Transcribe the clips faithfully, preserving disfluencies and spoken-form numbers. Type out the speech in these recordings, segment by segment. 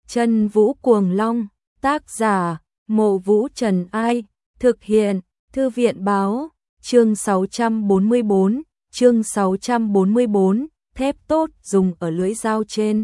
Chân Vũ Cuồng Long, tác giả, Mộ Vũ Trần Ai, thực hiện, Thư viện Báo, chương sáu trăm bốn mươi bốn, chương sáu trăm bốn mươi bốn, thép tốt dùng ở lưỡi dao trên.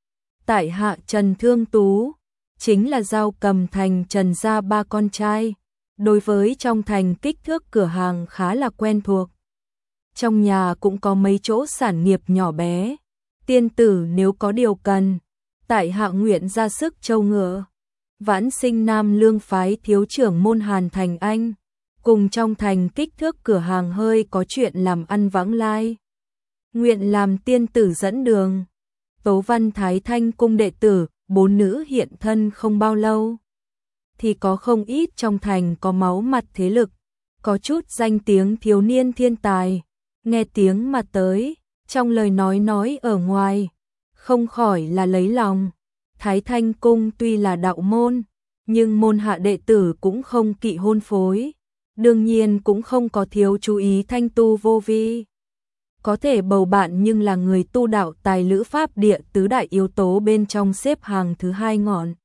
Tại hạ Trần Thương Tú, chính là Dao Cầm Thành Trần gia ba con trai, đối với trong thành kích thước cửa hàng khá là quen thuộc. Trong nhà cũng có mấy chỗ sản nghiệp nhỏ bé, tiên tử nếu có điều cần, tại hạ nguyện ra sức trâu ngựa. Vãn Sinh Nam Lương phái thiếu trưởng môn Hàn Thành Anh, cùng trong thành kích thước cửa hàng hơi có chuyện làm ăn vãng lai. Nguyện làm tiên tử dẫn đường. Tố Văn Thái Thanh cung đệ tử, bốn nữ hiện thân không bao lâu, thì có không ít trong thành có máu mặt thế lực, có chút danh tiếng thiếu niên thiên tài, nghe tiếng mà tới, trong lời nói nói ở ngoài, không khỏi là lấy lòng. Thái Thanh cung tuy là đạo môn, nhưng môn hạ đệ tử cũng không kỵ hôn phối, đương nhiên cũng không có thiếu chú ý thanh tu vô vi. Có thể bầu bạn nhưng là người tu đạo tài lữ pháp địa tứ đại yếu tố bên trong xếp hàng thứ hai ngọn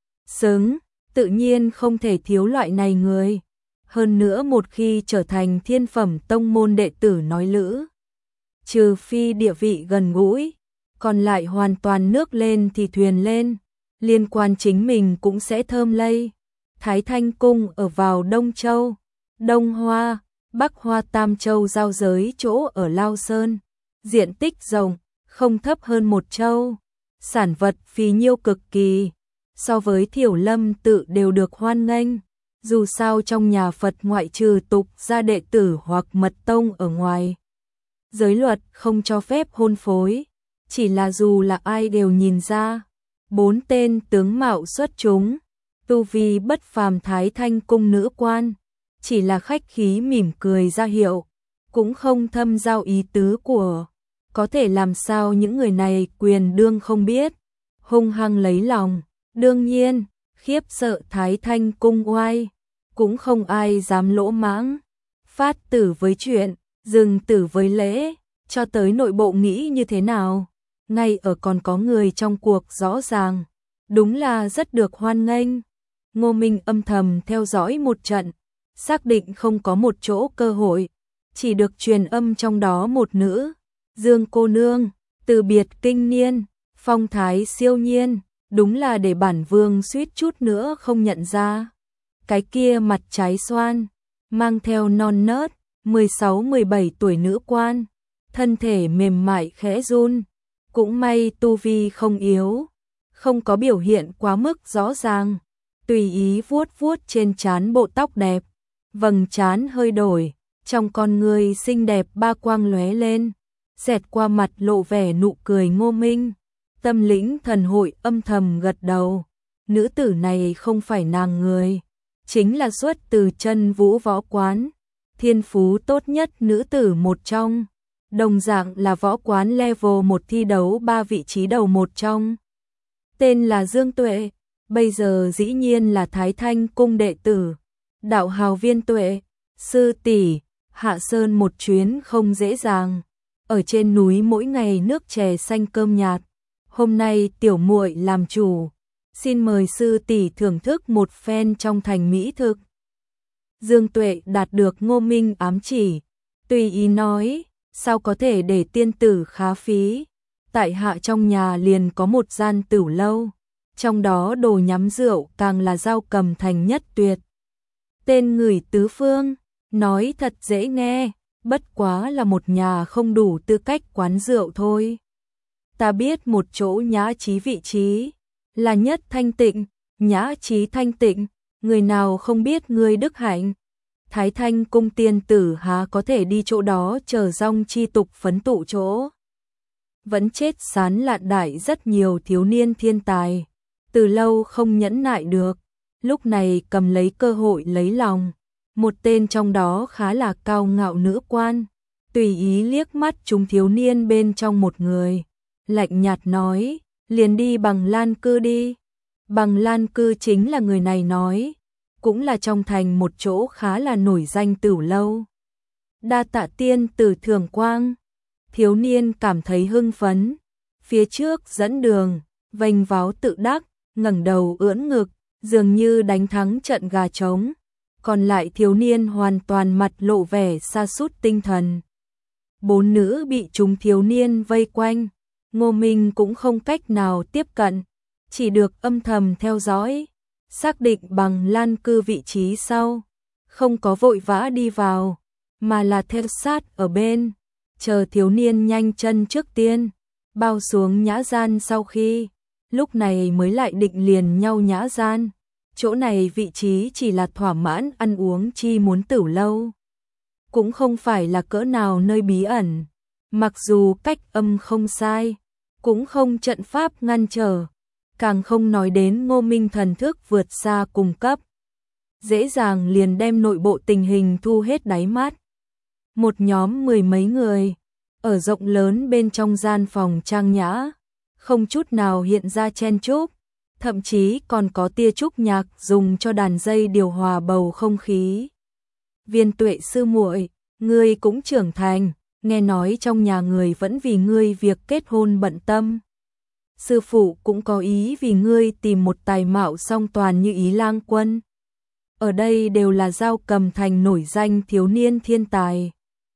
xứng, tự nhiên không thể thiếu loại này người. Hơn nữa một khi trở thành thiên phẩm tông môn đệ tử nói lữ, trừ phi địa vị gần gũi, còn lại hoàn toàn nước lên thì thuyền lên, liên quan chính mình cũng sẽ thơm lây. Thái Thanh cung ở vào Đông Châu, Đông Hoa, Bắc Hoa Tam Châu giao giới chỗ ở Lao Sơn, diện tích rộng, không thấp hơn một châu, sản vật phì nhiêu cực kỳ, so với Thiểu Lâm tự đều được hoan nghênh. Dù sao trong nhà Phật ngoại trừ tục gia đệ tử hoặc mật tông ở ngoài, giới luật không cho phép hôn phối, chỉ là dù là ai đều nhìn ra. Bốn tên tướng mạo xuất chúng, tu vi bất phàm Thái Thanh cung nữ quan, chỉ là khách khí mỉm cười ra hiệu, cũng không thâm giao ý tứ của, có thể làm sao những người này quyền đương không biết, hung hăng lấy lòng, đương nhiên, khiếp sợ Thái Thanh cung oai, cũng không ai dám lỗ mãng, phát tử với chuyện, dừng tử với lễ, cho tới nội bộ nghĩ như thế nào, ngay ở còn có người trong cuộc rõ ràng, đúng là rất được hoan nghênh. Ngô Minh âm thầm theo dõi một trận, xác định không có một chỗ cơ hội, chỉ được truyền âm trong đó một nữ, Dương cô nương, từ biệt kinh niên, phong thái siêu nhiên, đúng là để bản vương suýt chút nữa không nhận ra. Cái kia mặt trái xoan, mang theo non nớt, mười sáu mười bảy tuổi nữ quan, thân thể mềm mại khẽ run, cũng may tu vi không yếu, không có biểu hiện quá mức rõ ràng, tùy ý vuốt vuốt trên trán bộ tóc đẹp, vầng trán hơi đổi, trong con người xinh đẹp ba quang lóe lên, xẹt qua mặt lộ vẻ nụ cười. Ngô Minh, tâm lĩnh thần hội âm thầm gật đầu, nữ tử này không phải nàng người, chính là xuất từ Chân Vũ võ quán, thiên phú tốt nhất nữ tử một trong, đồng dạng là võ quán level một thi đấu ba vị trí đầu một trong. Tên là Dương Tuệ, bây giờ dĩ nhiên là Thái Thanh cung đệ tử, đạo hào Viên Tuệ, sư tỷ, hạ sơn một chuyến không dễ dàng, ở trên núi mỗi ngày nước chè xanh cơm nhạt, hôm nay tiểu muội làm chủ, xin mời sư tỷ thưởng thức một phen trong thành mỹ thực. Dương Tuệ đạt được Ngô Minh ám chỉ, tùy ý nói, sao có thể để tiên tử khá phí, tại hạ trong nhà liền có một gian tửu lâu, trong đó đồ nhắm rượu càng là Dao Cầm Thành nhất tuyệt. Tên người tứ phương, nói thật dễ nghe, bất quá là một nhà không đủ tư cách quán rượu thôi. Ta biết một chỗ nhã trí vị trí, là nhất thanh tịnh, nhã trí thanh tịnh, người nào không biết người đức hạnh. Thái Thanh cung tiên tử há có thể đi chỗ đó chờ rong chi tục phấn tụ chỗ. Vẫn chết sán lạn đại rất nhiều thiếu niên thiên tài, từ lâu không nhẫn nại được, lúc này cầm lấy cơ hội lấy lòng. Một tên trong đó khá là cao ngạo nữ quan, tùy ý liếc mắt chúng thiếu niên bên trong một người, lạnh nhạt nói, liền đi Bằng Lan cư đi. Bằng Lan cư chính là người này nói, cũng là trong thành một chỗ khá là nổi danh tửu lâu. Đa tạ tiên tử thưởng quang, thiếu niên cảm thấy hưng phấn, phía trước dẫn đường, vênh váo tự đắc, ngẩng đầu ưỡn ngực, dường như đánh thắng trận gà trống. Còn lại thiếu niên hoàn toàn mặt lộ vẻ sa sút tinh thần. Bốn nữ bị chúng thiếu niên vây quanh, Ngô Minh cũng không cách nào tiếp cận, chỉ được âm thầm theo dõi, xác định bằng lan cư vị trí sau, không có vội vã đi vào, mà là theo sát ở bên, chờ thiếu niên nhanh chân trước tiên, bao xuống nhã gian sau khi, lúc này mới lại định liền nhau nhã gian. Chỗ này vị trí chỉ là thỏa mãn ăn uống chi muốn tửu lâu, cũng không phải là cỡ nào nơi bí ẩn, mặc dù cách âm không sai, cũng không trận pháp ngăn trở, càng không nói đến Ngô Minh thần thức vượt xa cùng cấp, dễ dàng liền đem nội bộ tình hình thu hết đáy mắt. Một nhóm mười mấy người, ở rộng lớn bên trong gian phòng trang nhã, không chút nào hiện ra chen chúc, thậm chí còn có tia trúc nhạc dùng cho đàn dây điều hòa bầu không khí. Viên Tuệ sư muội, ngươi cũng trưởng thành, nghe nói trong nhà người vẫn vì ngươi việc kết hôn bận tâm. Sư phụ cũng có ý vì ngươi tìm một tài mạo song toàn như Ý Lang Quân. Ở đây đều là Giao Cầm thành nổi danh thiếu niên thiên tài.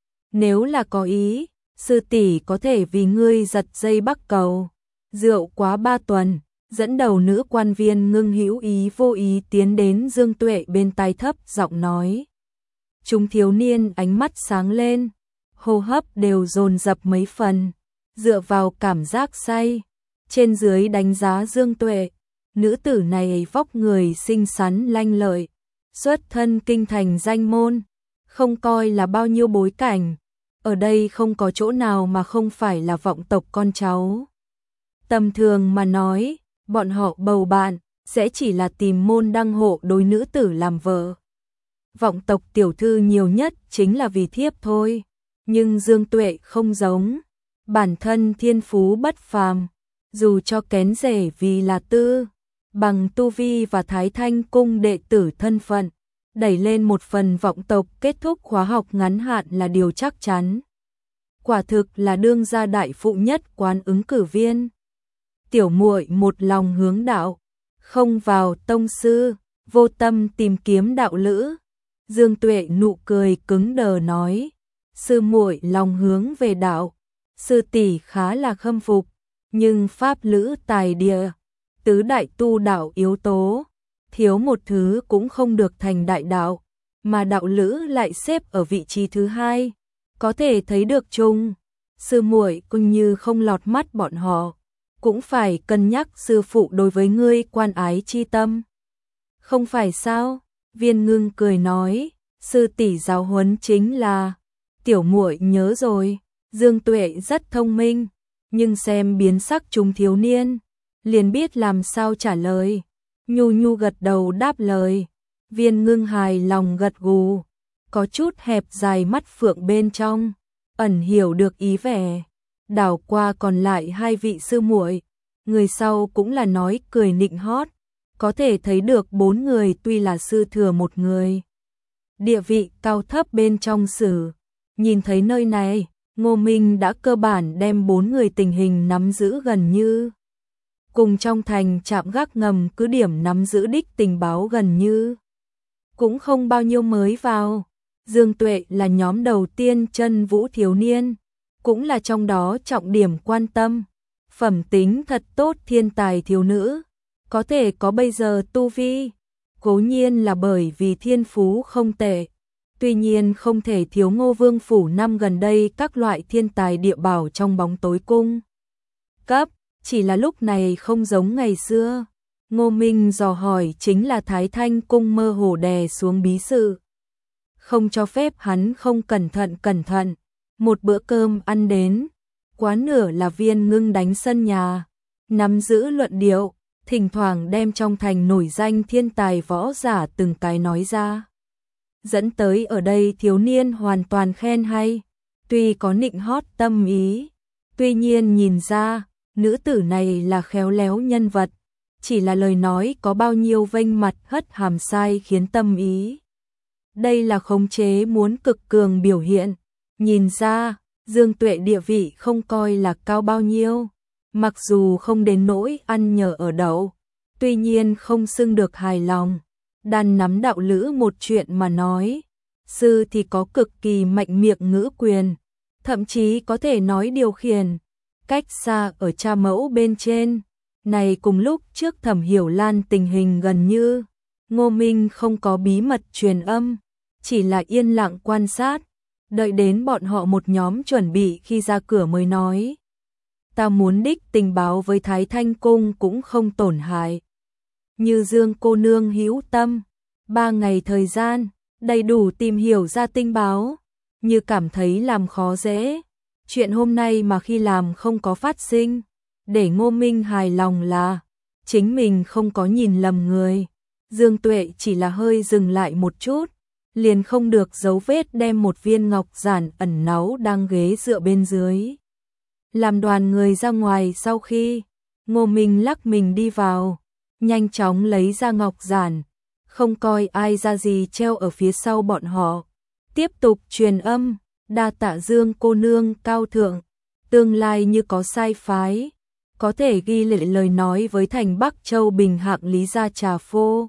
Nếu là có ý, sư tỷ có thể vì ngươi giật dây bắc cầu. Rượu quá ba tuần, dẫn đầu nữ quan viên Ngưng Hữu Ý vô ý tiến đến Dương Tuệ bên tai thấp giọng nói. Chúng thiếu niên ánh mắt sáng lên, hô hấp đều dồn dập mấy phần, dựa vào cảm giác say, trên dưới đánh giá Dương Tuệ, nữ tử này vóc người xinh xắn lanh lợi, xuất thân kinh thành danh môn, không coi là bao nhiêu bối cảnh, ở đây không có chỗ nào mà không phải là vọng tộc con cháu. Tầm thường mà nói, bọn họ bầu bạn, sẽ chỉ là tìm môn đăng hộ đối nữ tử làm vợ. Vọng tộc tiểu thư nhiều nhất chính là vì thiếp thôi, nhưng Dương Tuệ không giống, bản thân thiên phú bất phàm, dù cho kén rể vì là tư, bằng tu vi và Thái Thanh cung đệ tử thân phận, đẩy lên một phần vọng tộc kết thúc khóa học ngắn hạn là điều chắc chắn. Quả thực là đương gia đại phụ nhất quán ứng cử viên. Tiểu muội một lòng hướng đạo, không vào tông sư, vô tâm tìm kiếm đạo lữ. Dương Tuệ nụ cười cứng đờ nói, sư muội lòng hướng về đạo, sư tỷ khá là khâm phục, nhưng pháp lữ tài địa, tứ đại tu đạo yếu tố, thiếu một thứ cũng không được thành đại đạo, mà đạo lữ lại xếp ở vị trí thứ hai, có thể thấy được chung, sư muội cũng như không lọt mắt bọn họ, cũng phải cân nhắc sư phụ đối với ngươi quan ái chi tâm. Không phải sao? Viên Ngưng cười nói, sư tỷ giáo huấn chính là, tiểu muội nhớ rồi. Dương Tuệ rất thông minh, nhưng xem biến sắc chúng thiếu niên, liền biết làm sao trả lời. Nhu nhu gật đầu đáp lời, Viên Ngưng hài lòng gật gù, có chút hẹp dài mắt phượng bên trong, ẩn hiểu được ý vẻ. Đảo qua còn lại hai vị sư muội, người sau cũng là nói cười nịnh hót, có thể thấy được bốn người tuy là sư thừa một người, địa vị cao thấp bên trong sử. Nhìn thấy nơi này, Ngô Minh đã cơ bản đem bốn người tình hình nắm giữ gần như. Cùng trong thành trạm gác ngầm cứ điểm nắm giữ đích tình báo gần như. Cũng không bao nhiêu mới vào. Dương Tuệ là nhóm đầu tiên chân vũ thiếu niên, cũng là trong đó trọng điểm quan tâm. Phẩm tính thật tốt thiên tài thiếu nữ, có thể có bây giờ tu vi, cố nhiên là bởi vì thiên phú không tệ. Tuy nhiên không thể thiếu Ngô Vương phủ năm gần đây các loại thiên tài địa bảo trong bóng tối cung cấp, chỉ là lúc này không giống ngày xưa. Ngô Minh dò hỏi chính là Thái Thanh cung mơ hồ đè xuống bí sự, không cho phép hắn không cẩn thận cẩn thận. Một bữa cơm ăn đến, quá nửa là Viên Ngưng đánh sân nhà, nắm giữ luận điệu, thỉnh thoảng đem trong thành nổi danh thiên tài võ giả từng cái nói ra. Dẫn tới ở đây thiếu niên hoàn toàn khen hay, tuy có nịnh hót tâm ý, tuy nhiên nhìn ra, nữ tử này là khéo léo nhân vật, chỉ là lời nói có bao nhiêu vênh mặt hất hàm sai khiến tâm ý. Đây là khống chế muốn cực cường biểu hiện, nhìn ra, Dương Tuệ địa vị không coi là cao bao nhiêu, mặc dù không đến nỗi ăn nhờ ở đậu, tuy nhiên không xưng được hài lòng. Đàn nắm đạo lữ một chuyện mà nói, sư thì có cực kỳ mạnh miệng ngữ quyền, thậm chí có thể nói điều khiển, cách xa ở cha mẫu bên trên. Này cùng lúc trước Thẩm Hiểu Lan tình hình gần như, Ngô Minh không có bí mật truyền âm, chỉ là yên lặng quan sát, đợi đến bọn họ một nhóm chuẩn bị khi ra cửa mới nói. Ta muốn đích tình báo với Thái Thanh Cung cũng không tổn hại. Như Dương cô nương hữu tâm, ba ngày thời gian, đầy đủ tìm hiểu ra tình báo, như cảm thấy làm khó dễ. Chuyện hôm nay mà khi làm không có phát sinh, để Ngô Minh hài lòng là chính mình không có nhìn lầm người. Dương Tuệ chỉ là hơi dừng lại một chút, liền không được dấu vết đem một viên ngọc giản ẩn náu đang ghế dựa bên dưới. Làm đoàn người ra ngoài sau khi, Ngô Minh lắc mình đi vào, nhanh chóng lấy ra ngọc giản, không coi ai ra gì treo ở phía sau bọn họ. Tiếp tục truyền âm, đa tạ Dương cô nương cao thượng, tương lai như có sai phái, có thể ghi lệ lời nói với thành Bắc Châu Bình Hạng Lý Gia Trà Phô.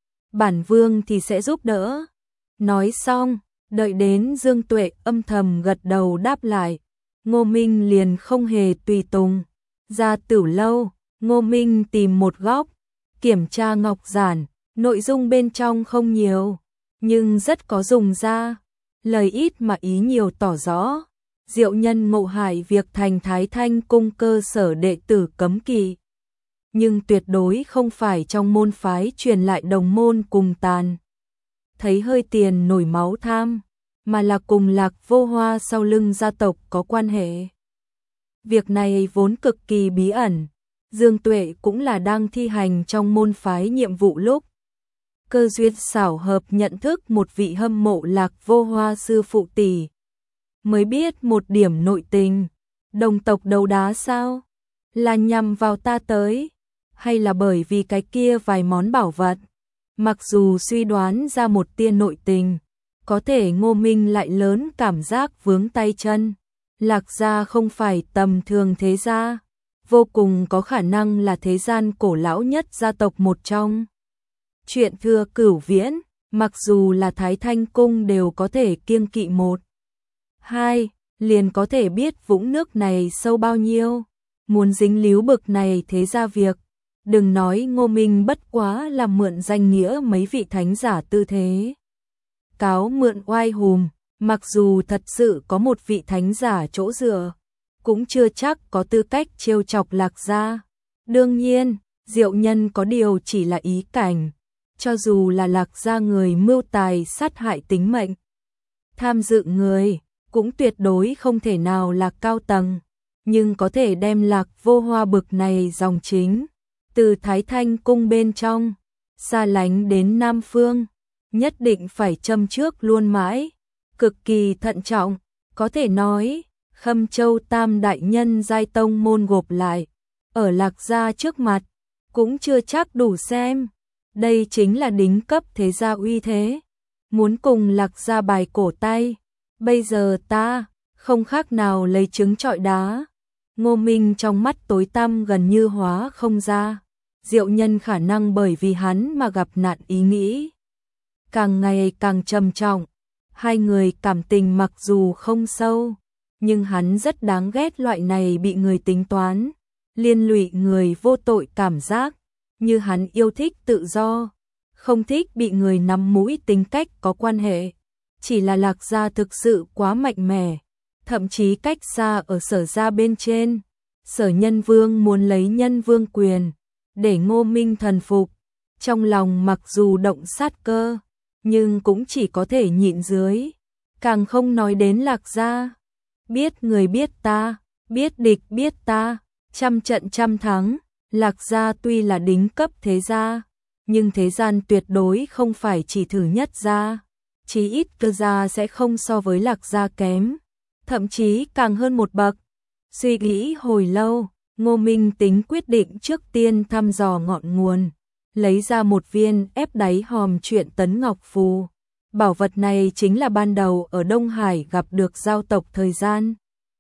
Bản vương thì sẽ giúp đỡ. Nói xong, đợi đến Dương Tuệ âm thầm gật đầu đáp lại, Ngô Minh liền không hề tùy tùng. Ra Tửu lâu, Ngô Minh tìm một góc, kiểm tra ngọc giản, nội dung bên trong không nhiều, nhưng rất có dùng ra, lời ít mà ý nhiều tỏ rõ. Diệu nhân ngộ hại việc thành Thái Thanh Cung cơ sở đệ tử cấm kỵ, nhưng tuyệt đối không phải trong môn phái truyền lại đồng môn cùng tàn. Thấy hơi tiền nổi máu tham, mà là cùng Lạc Vô Hoa sau lưng gia tộc có quan hệ. Việc này vốn cực kỳ bí ẩn, Dương Tuệ cũng là đang thi hành trong môn phái nhiệm vụ lúc. Cơ duyên xảo hợp nhận thức một vị hâm mộ Lạc Vô Hoa sư phụ tỷ, mới biết một điểm nội tình. Đồng tộc đấu đá sao? Là nhằm vào ta tới, hay là bởi vì cái kia vài món bảo vật? Mặc dù suy đoán ra một tia nội tình, có thể Ngô Minh lại lớn cảm giác vướng tay chân. Lạc gia không phải tầm thường thế gia, vô cùng có khả năng là thế gian cổ lão nhất gia tộc một trong. Chuyện Thừa Cửu Viễn, mặc dù là Thái Thanh Cung đều có thể kiêng kỵ một, hai, liền có thể biết vũng nước này sâu bao nhiêu. Muốn dính líu bực này thế ra việc, đừng nói Ngô Minh bất quá là mượn danh nghĩa mấy vị thánh giả tư thế cáo mượn oai hùm, mặc dù thật sự có một vị thánh giả chỗ dựa, cũng chưa chắc có tư cách trêu chọc Lạc gia. Đương nhiên, Diệu nhân có điều chỉ là ý cảnh, cho dù là Lạc gia người mưu tài sát hại tính mệnh, tham dự người, cũng tuyệt đối không thể nào là cao tầng, nhưng có thể đem Lạc Vô Hoa bực này dòng chính, từ Thái Thanh Cung bên trong, xa lánh đến Nam Phương, nhất định phải châm trước luôn mãi, cực kỳ thận trọng, có thể nói, Khâm Châu Tam Đại Nhân giai tông môn gộp lại, ở Lạc gia trước mặt, cũng chưa chắc đủ xem, đây chính là đính cấp thế gia uy thế, muốn cùng Lạc gia bài cổ tay, bây giờ ta, không khác nào lấy trứng trọi đá. Ngô Minh trong mắt tối tăm gần như hóa không ra, Diệu nhân khả năng bởi vì hắn mà gặp nạn ý nghĩ càng ngày càng trầm trọng. Hai người cảm tình mặc dù không sâu, nhưng hắn rất đáng ghét loại này bị người tính toán, liên lụy người vô tội cảm giác, như hắn yêu thích tự do, không thích bị người nắm mũi tính cách có quan hệ. Chỉ là Lạc gia thực sự quá mạnh mẽ, thậm chí cách xa ở Sở gia bên trên. Sở Nhân Vương muốn lấy Nhân Vương quyền, để Ngô Minh thần phục, trong lòng mặc dù động sát cơ, nhưng cũng chỉ có thể nhịn dưới, càng không nói đến Lạc gia. Biết người biết ta, biết địch biết ta, trăm trận trăm thắng. Lạc gia tuy là đính cấp thế gia, nhưng thế gian tuyệt đối không phải chỉ thử nhất gia, chí ít cơ gia sẽ không so với Lạc gia kém, thậm chí càng hơn một bậc. Suy nghĩ hồi lâu, Ngô Minh tính quyết định trước tiên thăm dò ngọn nguồn, lấy ra một viên ép đáy hòm truyện tấn ngọc phù. Bảo vật này chính là ban đầu ở Đông Hải gặp được giao tộc thời gian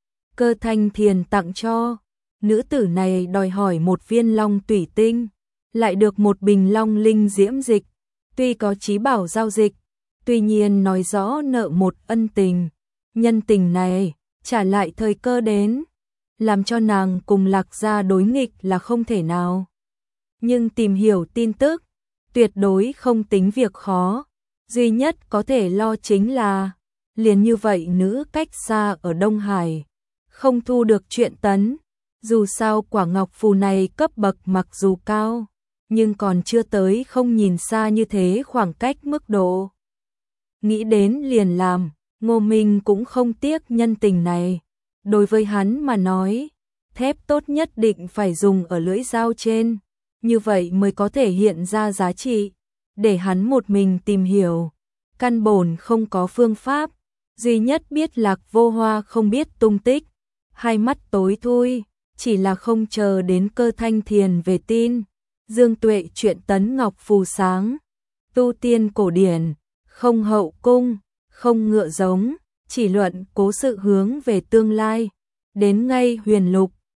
Cơ Thanh Thiền tặng cho. Nữ tử này đòi hỏi một viên long tủy tinh, lại được một bình long linh diễm dịch, tuy có trí bảo giao dịch, tuy nhiên nói rõ nợ một ân tình, nhân tình này trả lại thời cơ đến, làm cho nàng cùng Lạc Gia đối nghịch là không thể nào. Nhưng tìm hiểu tin tức, tuyệt đối không tính việc khó, duy nhất có thể lo chính là, liền như vậy nữ cách xa ở Đông Hải, không thu được chuyện tấn, dù sao quả ngọc phù này cấp bậc mặc dù cao, nhưng còn chưa tới không nhìn xa như thế khoảng cách mức độ. Nghĩ đến liền làm, Ngô Minh cũng không tiếc nhân tình này, đối với hắn mà nói, thép tốt nhất định phải dùng ở lưỡi dao trên, như vậy mới có thể hiện ra giá trị, để hắn một mình tìm hiểu, căn bổn không có phương pháp, duy nhất biết Lạc Vô Hoa không biết tung tích, hai mắt tối thui, chỉ là không chờ đến Cơ Thanh Thiền về tin, Dương Tuệ chuyện tấn ngọc phù sáng, tu tiên cổ điển, không hậu cung, không ngựa giống, chỉ luận cố sự hướng về tương lai, đến ngay huyền lục,